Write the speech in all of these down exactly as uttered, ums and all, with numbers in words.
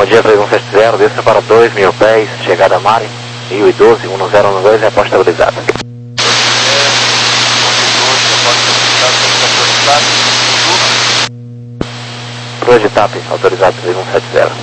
Bom dia, três um sete zero, desça para dois mil pés, chegada a Mari, mil e doze, um zero um dois, repórter estabilizado. Cruz de TAP, autorizado três um sete zero.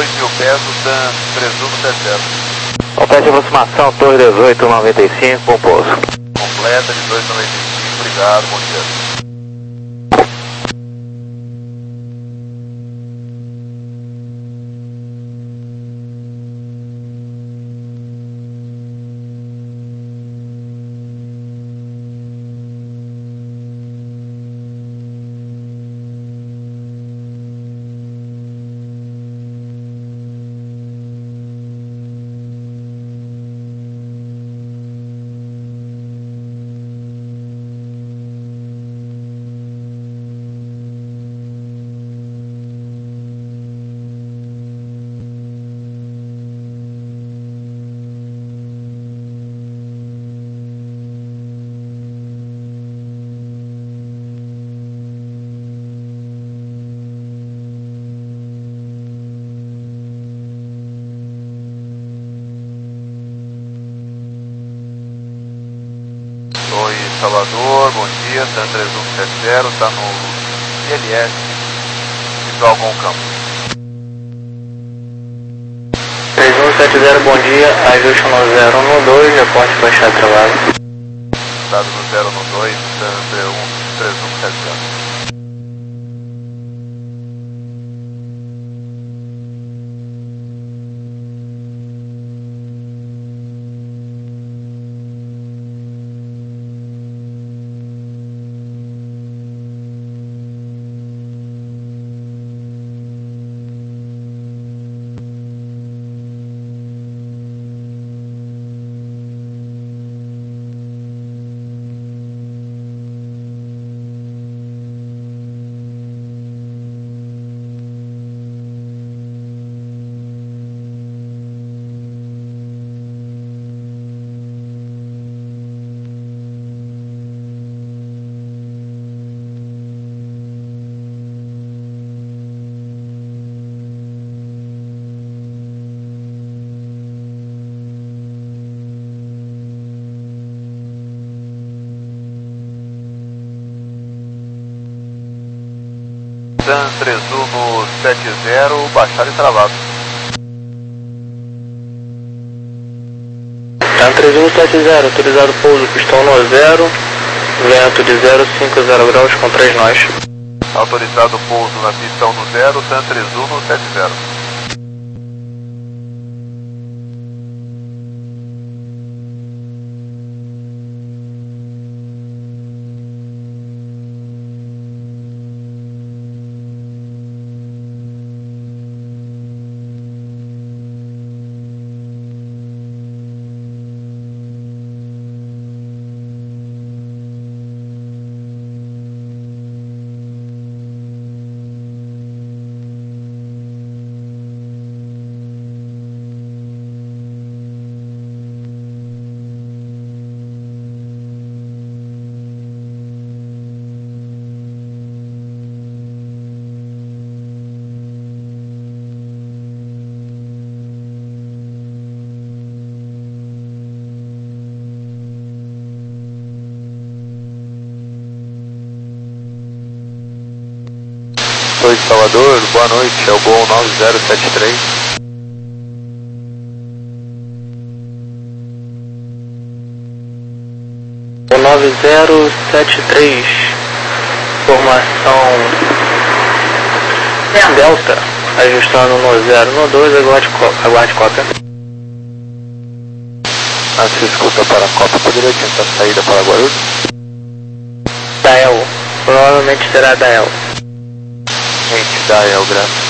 dois mil pés, o TAM três um no sete zero. Completa de aproximação, Torre dezoito noventa e cinco, com pouso. Completa, dezoito noventa e cinco, obrigado, bom dia. Oi, Salvador, bom dia, TAM três um sete zero, está no I L S, visual com o campo. três um sete zero, bom dia, ajuste no zero um dois, reporte baixado travado. Estado no zero um dois, TAM três um sete zero. TAM três um no sete zero, baixado e travado. TAM três um sete zero, autorizado pouso, pistão no zero, vento de zero cinco zero graus com três nós. Autorizado pouso na pistão no zero, TAM três um no sete zero. Oi, Salvador, boa noite, é o Gol nove zero sete três. O nove zero sete três, formação Delta, ajustando no zero no dois, aguarde, aguarde cópia. Ah, se escuta para a Copa, poderia tentar saída para Guarulhos? Dael, provavelmente será Dael. Gente, Dael, graças.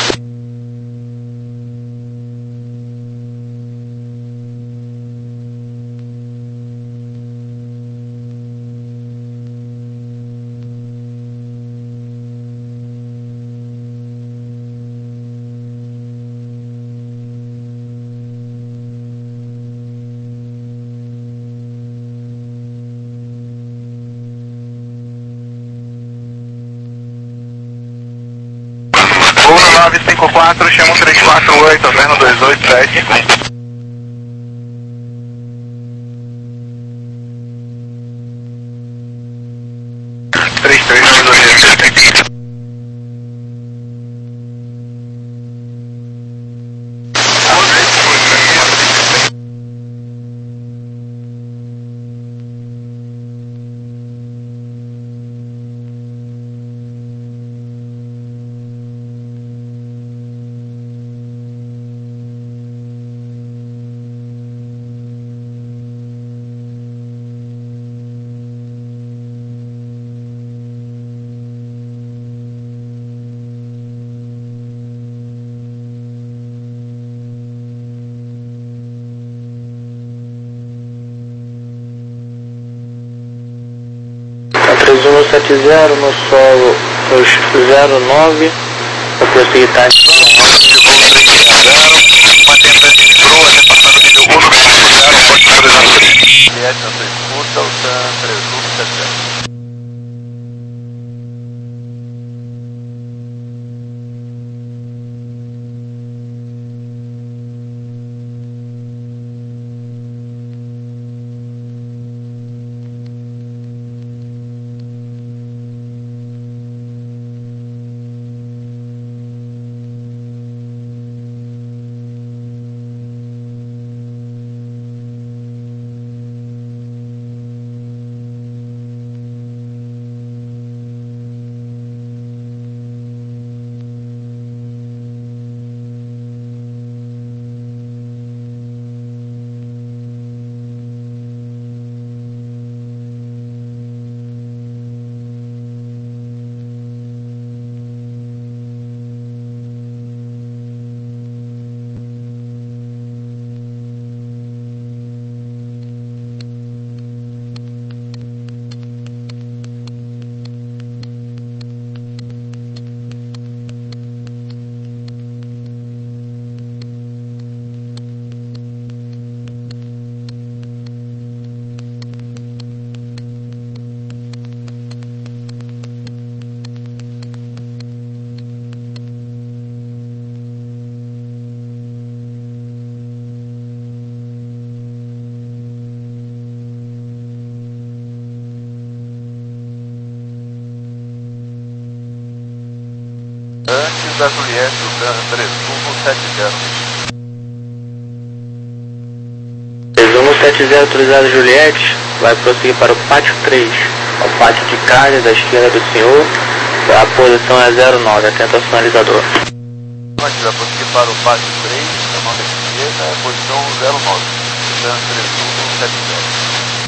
nove cinco quatro, chama um três quatro oito, Verno dois oito sete. três três dois. três um sete zero no solo nos zero nove, para prosseguir taxa. Juliette na sua escuta, o TAM três um sete zero. Antes da Juliette, o TAM três um sete zero. três um sete zero autorizado Juliette, vai prosseguir para o pátio três, o pátio de carga da esquerda do senhor, a posição é zero nove, atento ao sinalizador. Antes vai prosseguir para o pátio três, a nota esquerda, a posição zero nove, TAM três um sete zero.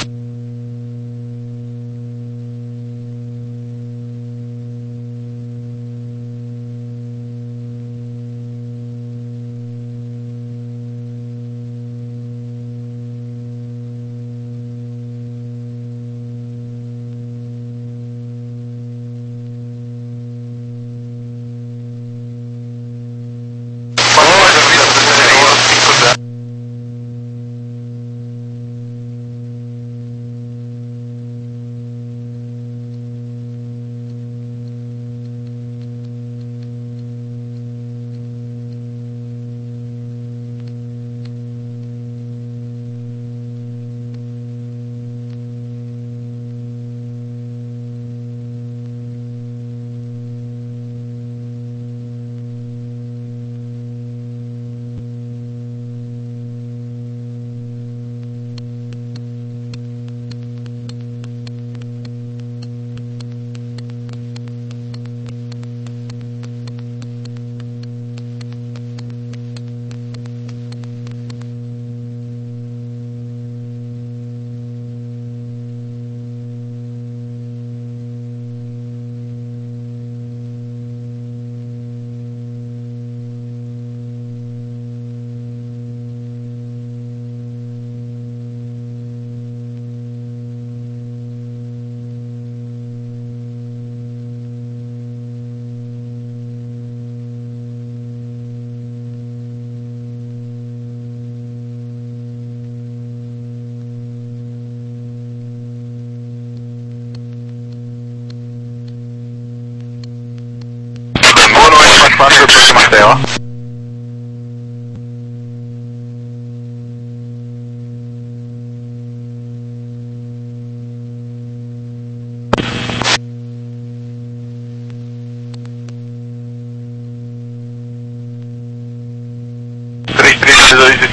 quatro depois de Maceió. três três dois e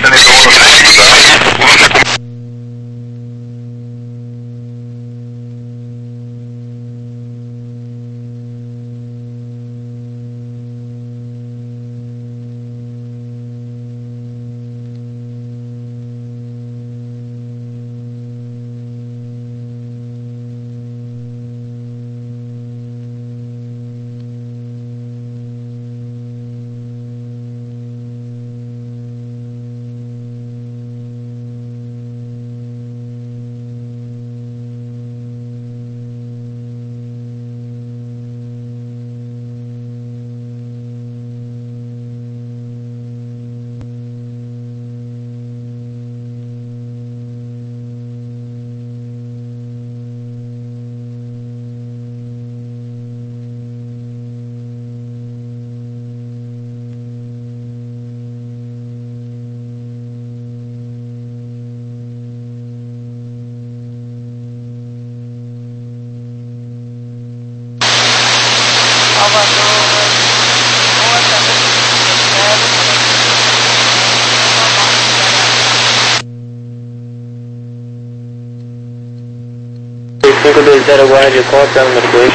cinco dois zero, guarda de cópia, número dois.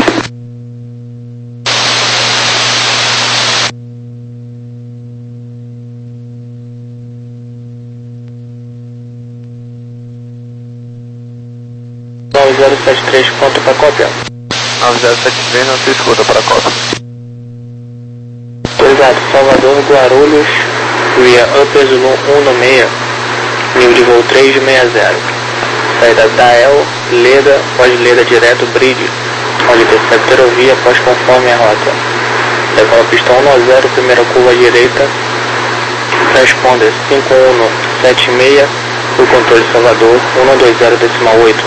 nove zero sete três, ponto para cópia. nove zero sete três, não se escuta para cópia. Autorizado, Salvador, Guarulhos, via Upper Zulu um no seis, nível de voo três de sessenta. Saída Dael, Leda, pós-Leda direto, Bridge, onde percebe ferrovia, após conforme a rota. Decola pista um a zero, primeira curva à direita, responder cinco um sete seis, o controle Salvador, um dois zero decimal oito.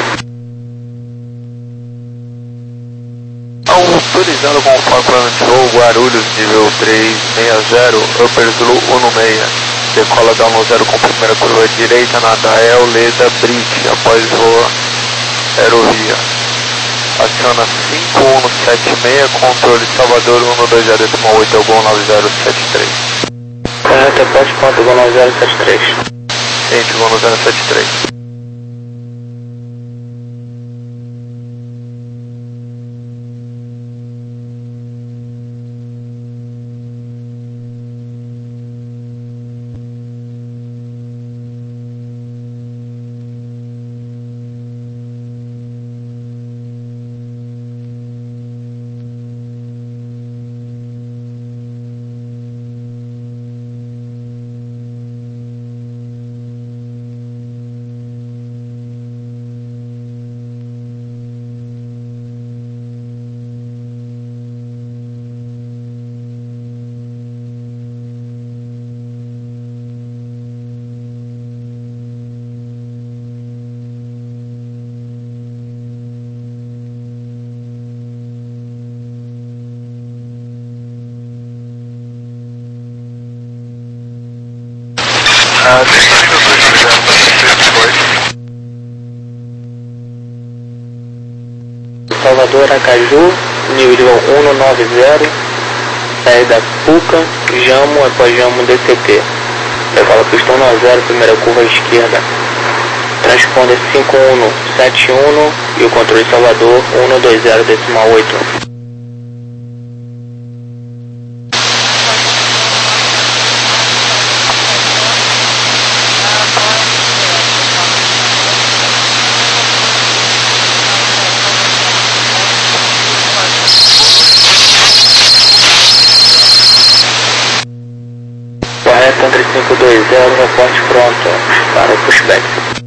Autorizado conforme plano de voo, Guarulhos, nível três sessenta, Upper Zulu um no seis. Decola da um zero com primeira curva direita na Dael, Leda, Bridge, após voa aerovia. Aciona cinco um sete seis, controle Salvador um dois zero decimal oito, é o Gol nove zero sete três. Correto, após ponto, Gol nove zero sete três. Gente, Gol nove zero sete três. Salvador, Aracaju, nível de voo um nove zero, saída Puca, Jamo, após Jamo D C T. Decola pista um a zero, primeira curva à esquerda. Transponder cinco um sete um e o controle Salvador um dois zero decimal oito. Correto, André cinco dois zero, reporte pronto para o pushback.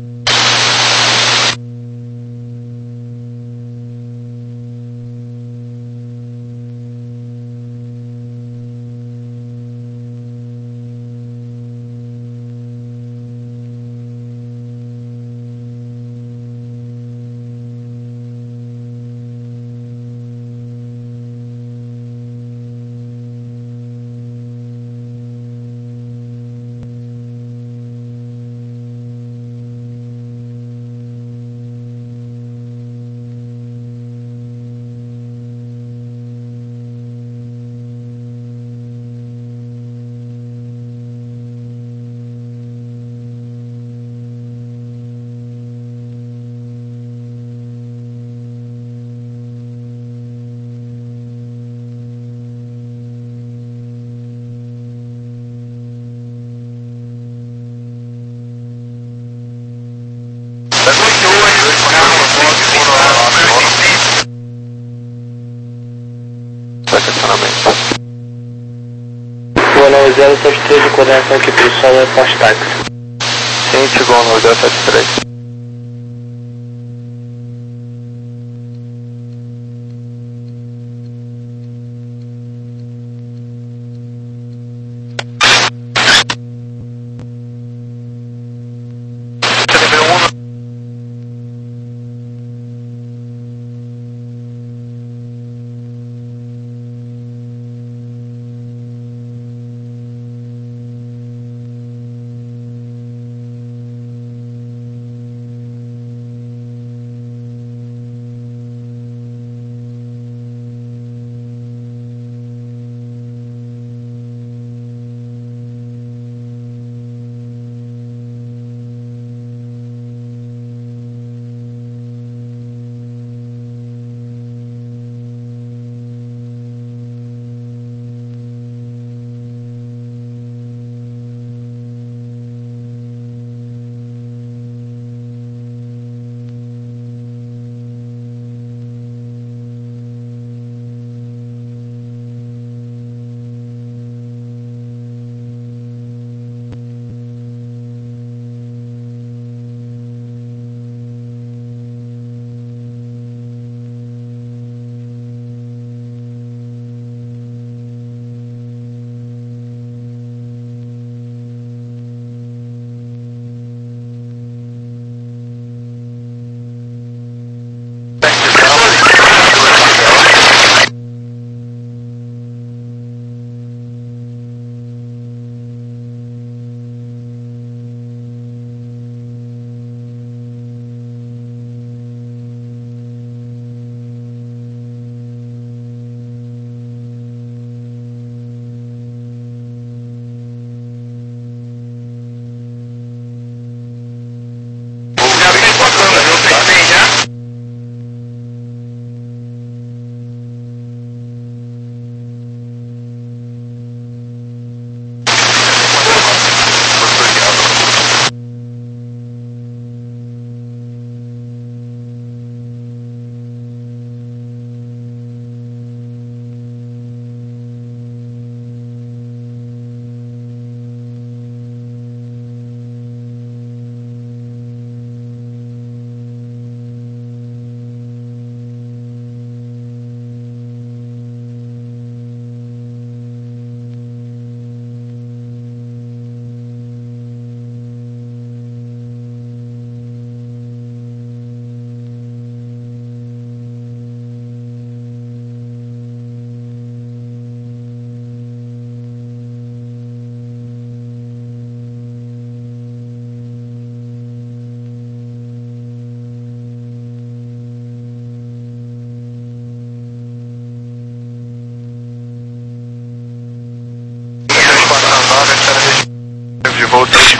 Gol nove zero sete três de coordenação aqui pelo solo é pós-táxi. Gente, Gol nove zero sete três.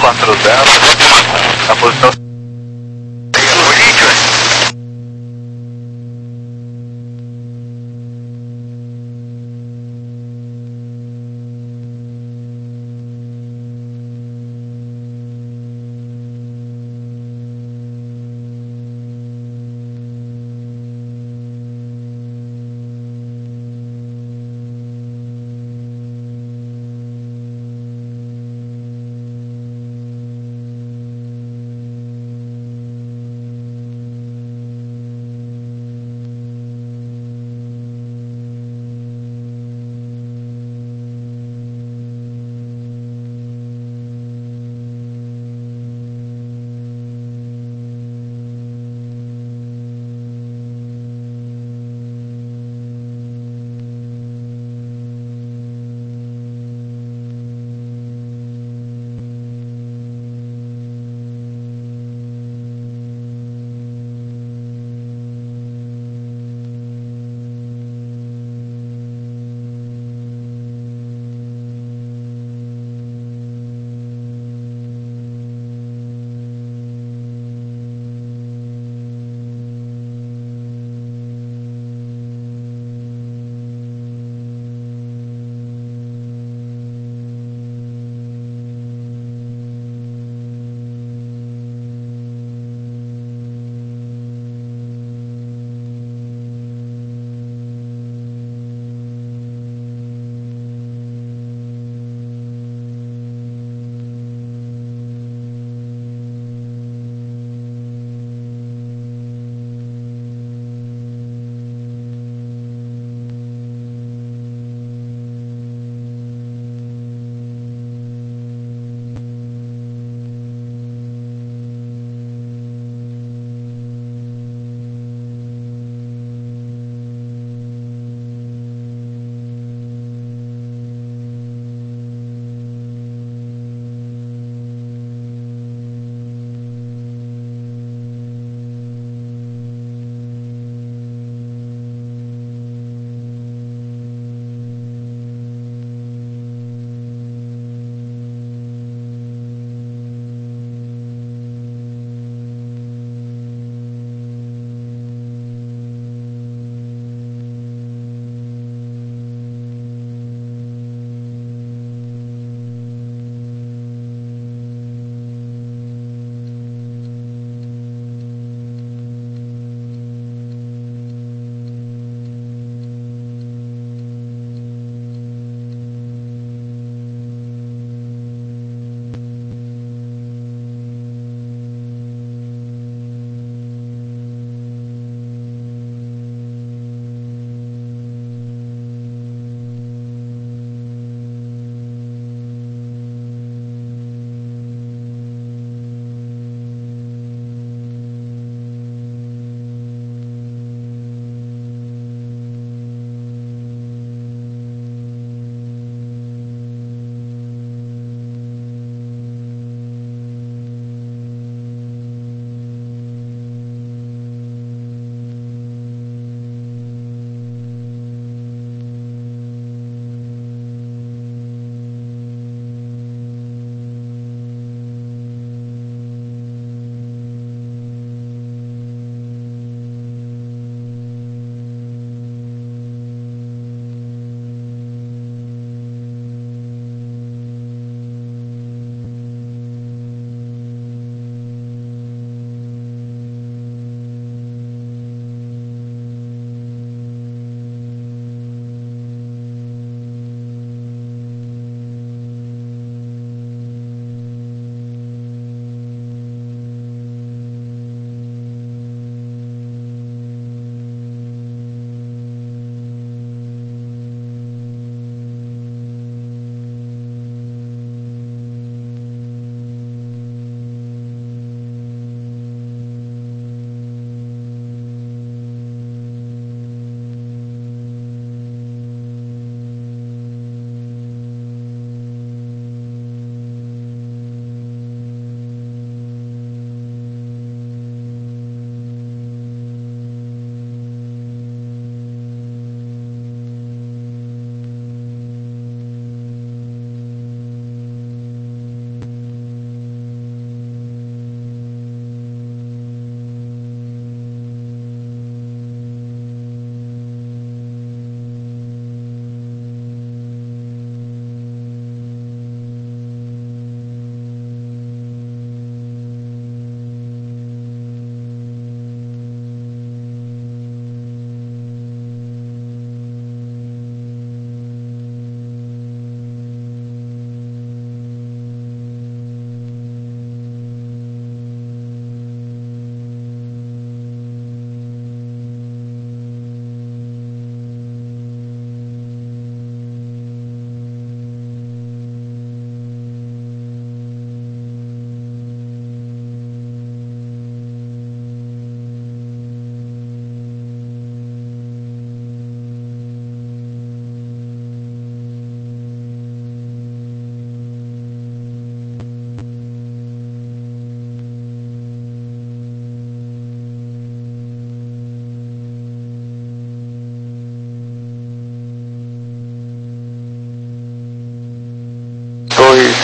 quatro zero, a posição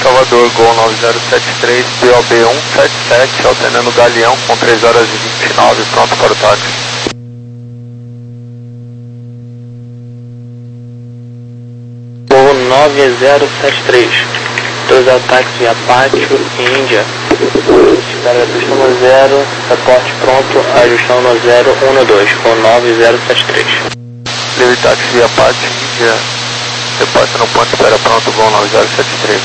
Salvador, Gol nove zero sete três, B O B um sete sete, alternando Galeão com três horas e vinte e nove, pronto para o táxi. Gol nove zero sete três, dois ataques via Pátio e Índia. Espera, ajustando zero, reporte pronto, ajustando zero um dois, Gol nove zero sete três. Livre táxi via Pátio, Índia, reporte no ponto, espera pronto, Gol nove zero sete três.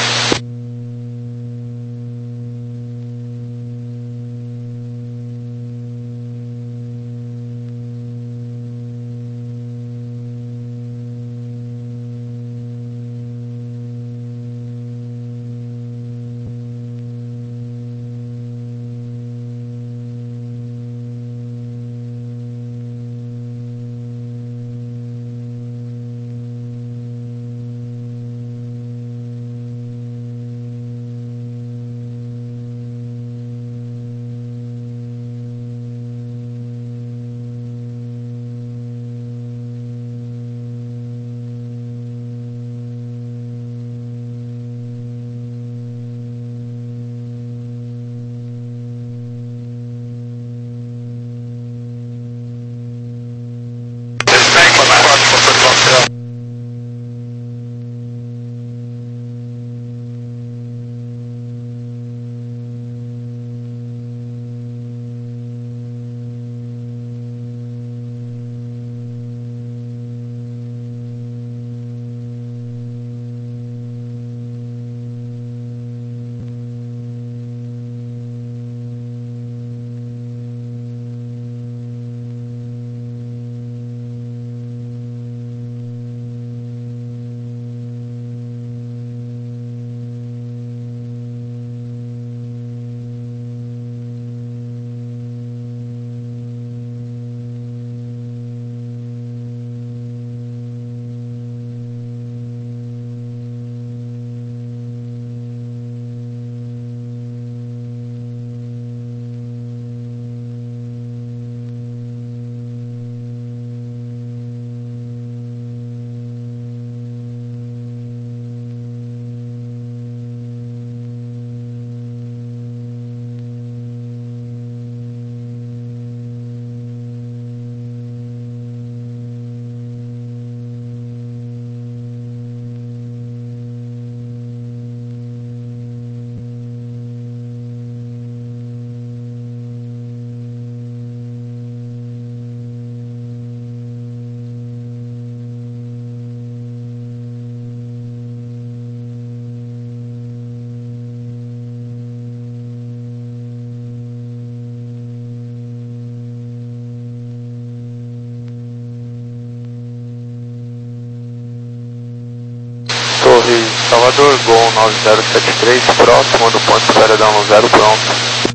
Salvador, Gol nove zero sete três, próximo do ponto de espera da um zero, pronto.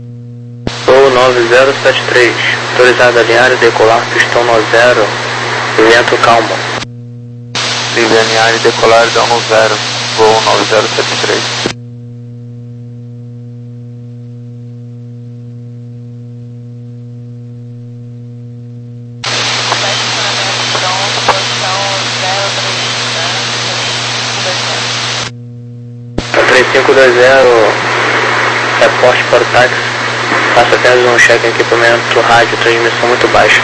Gol nove zero sete três, autorizado a alinhar e decolar, pistão no zero, vento calmo. Livre alinhar e decolar da um zero, Gol nove zero sete três. três cinco dois zero, reporte para o táxi, faça apenas um check em equipamento, rádio, transmissão muito baixa.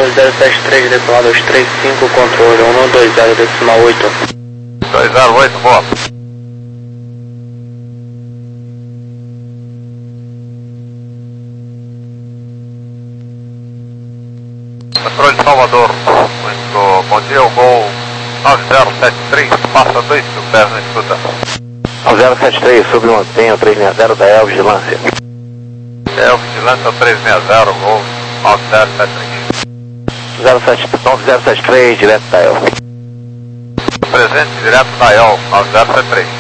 zero sete três, decolar dois três cinco, controle um dois zero, decimal oito. dois zero oito, boa. Controle de Salvador, muito bom dia, o gol nove zero sete três, passa dois mil pés na escuta. nove zero sete três, submantenha o três seis zero da El Vigilância. El Vigilância três seis zero, gol nove zero sete três. nove zero sete três, direto da El. Presente direto da El, nove zero sete três.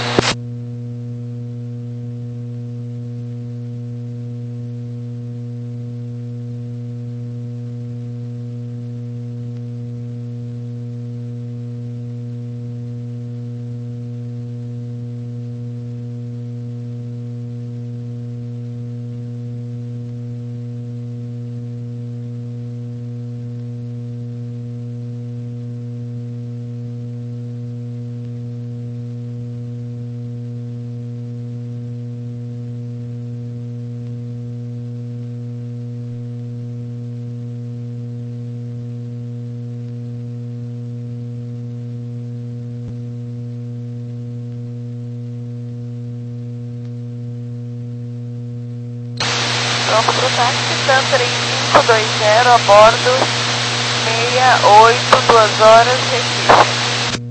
Pronto para o táxi, TAM três cinco dois zero, a bordo, seis oito, duas horas, Recife.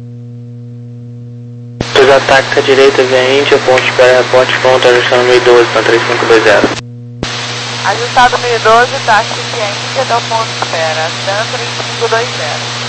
Dois ataques à direita, via Índia, ponte espera, ponte ponto, ajustando mil e doze, TAM três cinco dois zero. Ajustado mil e doze, táxi via Índia, da ponte espera, TAM três cinco dois zero.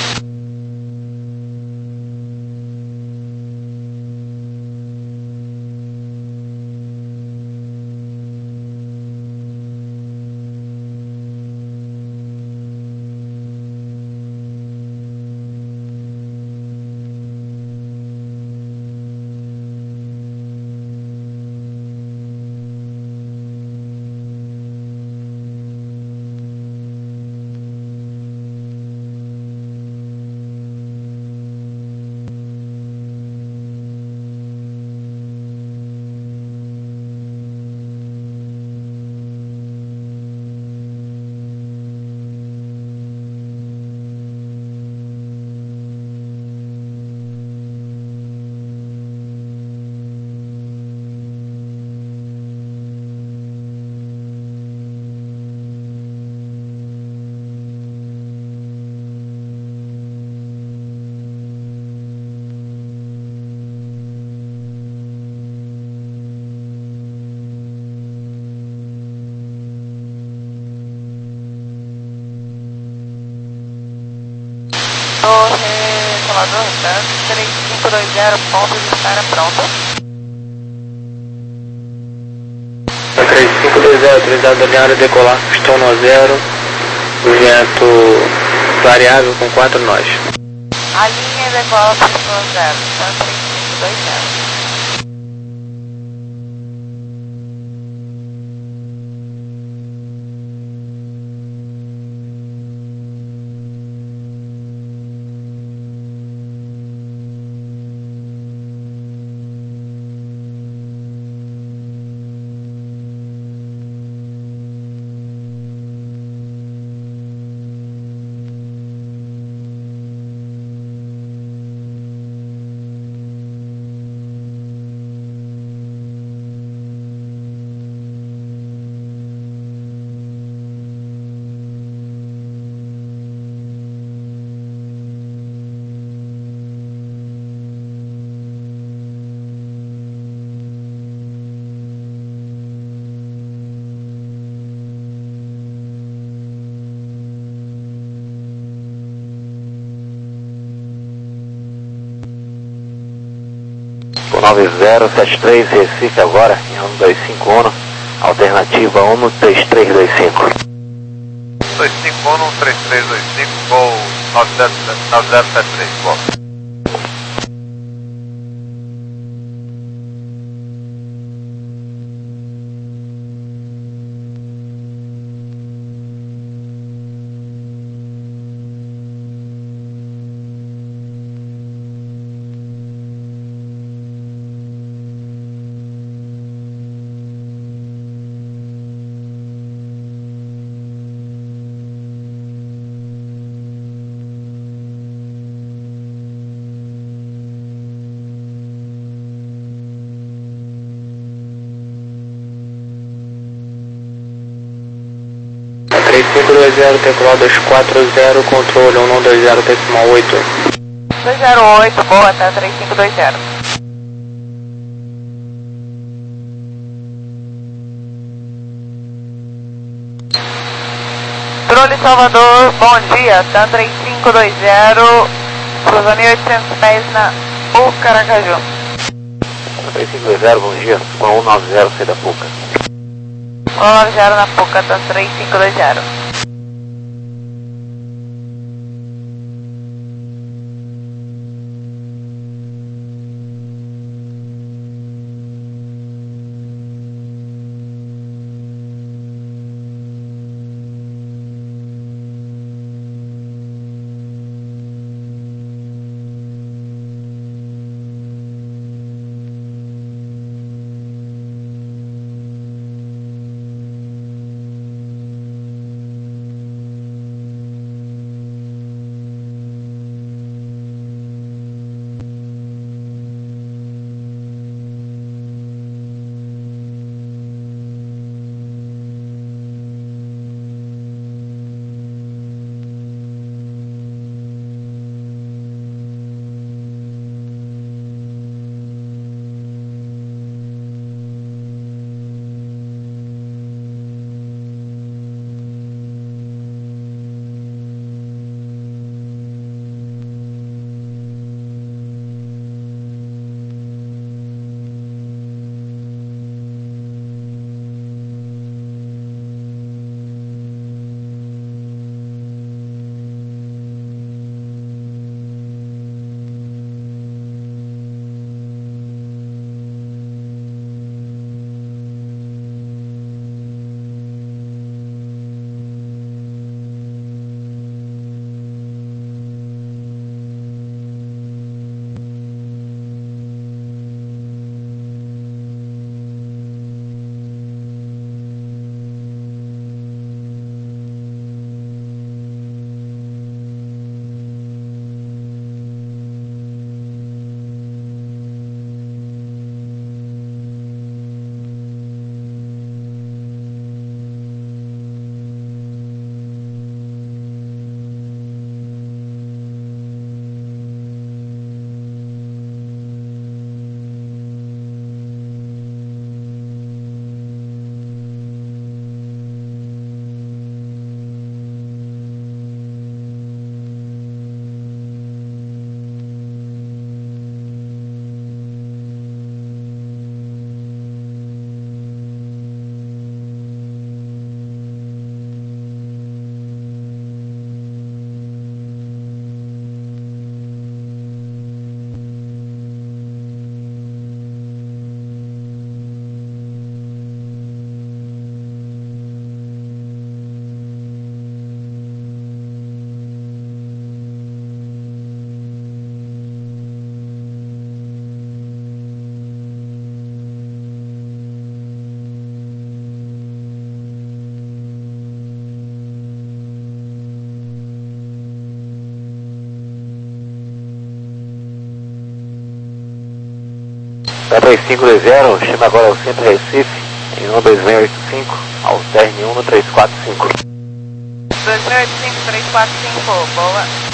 Torre Salvador, TAM três cinco dois zero, ponto de espera pronto. três cinco dois zero, autorizado alinhado a decolar, pistão no zero, o vento variável com quatro nós. A linha decola pistão zero, TAM três cinco dois zero. nove zero sete três, Recife agora, em um dois cinco um, alternativa um três três dois cinco. dois cinco um, três três dois cinco, gol nove zero sete três, boa. três cinco dois zero, decolar dois quatro zero, controle um um dois zero decimal oito. dois zero oito, boa, tá três cinco dois zero. Controle Salvador, bom dia, tá três cinco dois zero, cruza mil e oitocentos pés na Ucaracaju. três cinco dois zero, bom dia, com um nove zero, sei da Puca. um nove zero na Puca, tá três cinco dois zero. Tá três cinco dois zero, chama agora ao centro Recife, em um dois seis oito cinco, alterne um no três quatro cinco. dois seis oito cinco, três quatro cinco, boa.